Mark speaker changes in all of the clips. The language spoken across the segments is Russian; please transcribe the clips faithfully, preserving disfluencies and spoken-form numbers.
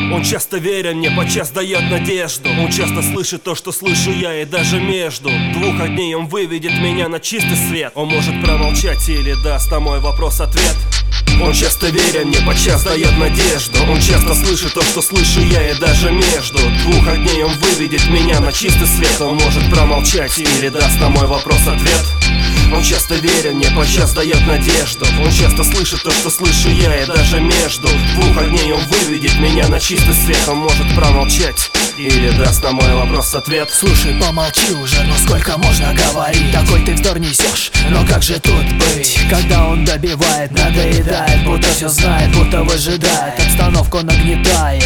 Speaker 1: Он часто верен мне, подчас дает надежду. Он часто слышит то, что слышу я, и даже между двух огней он выведет меня на чистый свет. Он может промолчать или даст на мой вопрос-ответ. Он часто верен мне, подчас дает надежду. Он часто слышит то, что слышу я, и даже между двух огней он выведет меня на чистый свет. Он может промолчать или даст на мой вопрос-ответ. Он часто верен мне, подчас дает надежду. Он часто слышит то, что слышу я, и даже между двух огней он выведет меня на чистый свет. Он может промолчать или даст на мой вопрос-ответ.
Speaker 2: Слушай, помолчи уже, ну сколько можно говорить? Такой ты вздор несешь, но как же тут быть? Когда он добивает, надоедает, будто все знает, будто выжидает, обстановку нагнетает.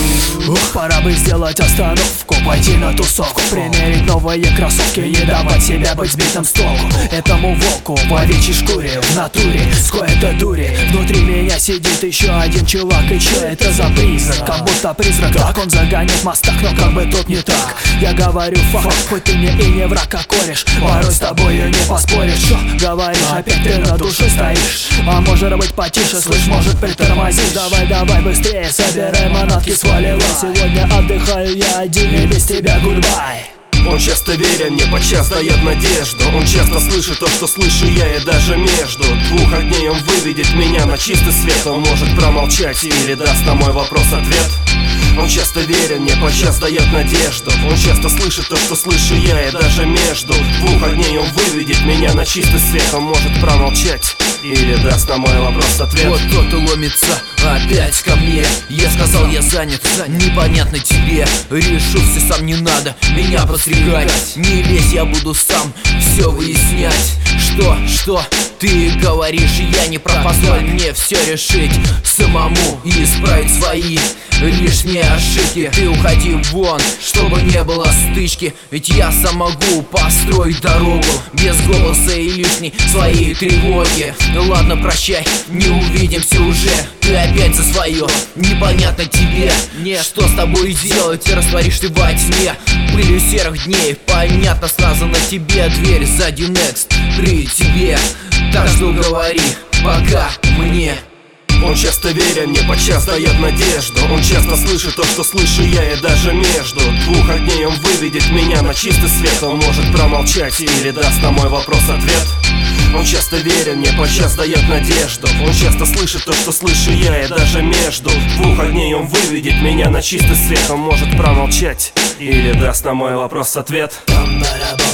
Speaker 2: Ух, пора бы сделать остановку, пойти на тусовку, примерить новые кроссовки, не давать себя быть сбитым с толку. Этому волку в овечьей шкуре, в натуре, с кое-то дури. Внутри меня сидит еще один чувак, и че это за призрак? Как будто призрак, так он загонит мостак, но как бы тут не так. Я говорю факт, хоть ты мне и не враг, а кореш, порой с тобою не поспоришь. Что говоришь, опять ты на душе стоишь? А может быть потише, слышь, может притормозишь? Давай, давай быстрее, собирай манатки, сваливай. Сегодня отдыхаю я один, и без тебя гудбай.
Speaker 1: Он часто верен мне, подчас дает надежду. Он часто слышит то, что слышу я, и даже между двух огней он выведет меня на чистый свет. Он может промолчать или даст на мой вопрос-ответ. Он часто верен мне, подчас дает надежду. Он часто слышит то, что слышу я, и даже между двух огней он выведет меня на чистый свет. Он может промолчать или даст на мой вопрос-ответ.
Speaker 3: Вот кто-то ломится опять ко мне. Я сказал, я занят, непонятно тебе. Решу все сам, не надо меня подстригать. Не лезь, я буду сам все выяснять. Что, что ты говоришь, я не прав. Позволь мне все решить самому и исправить свои лишние ошибки. Ты уходи вон, чтобы не было стычки. Ведь я сам могу построить дорогу без голоса и лишней своей тревоги. Ладно, прощай, не увидимся уже. Ты опять за свое, непонятно тебе. Нет, что с тобой делать, растворишь ты во тьме пылью серых дней. Понятно сразу, на тебе дверь сзади next при тебе. Так что говори пока мне.
Speaker 1: Он часто верен мне, подчас дает надежду. Он часто слышит то, что слышу я, и даже между двух огней он выведет меня на чистый свет. Он может промолчать или даст на мой вопрос-ответ. Он часто верен мне, подчас дает надежду. Он часто слышит то, что слышу я, и даже между двух огней он выведет меня на чистый свет. Он может промолчать или даст на мой вопрос-ответ.
Speaker 2: Бам-барабам.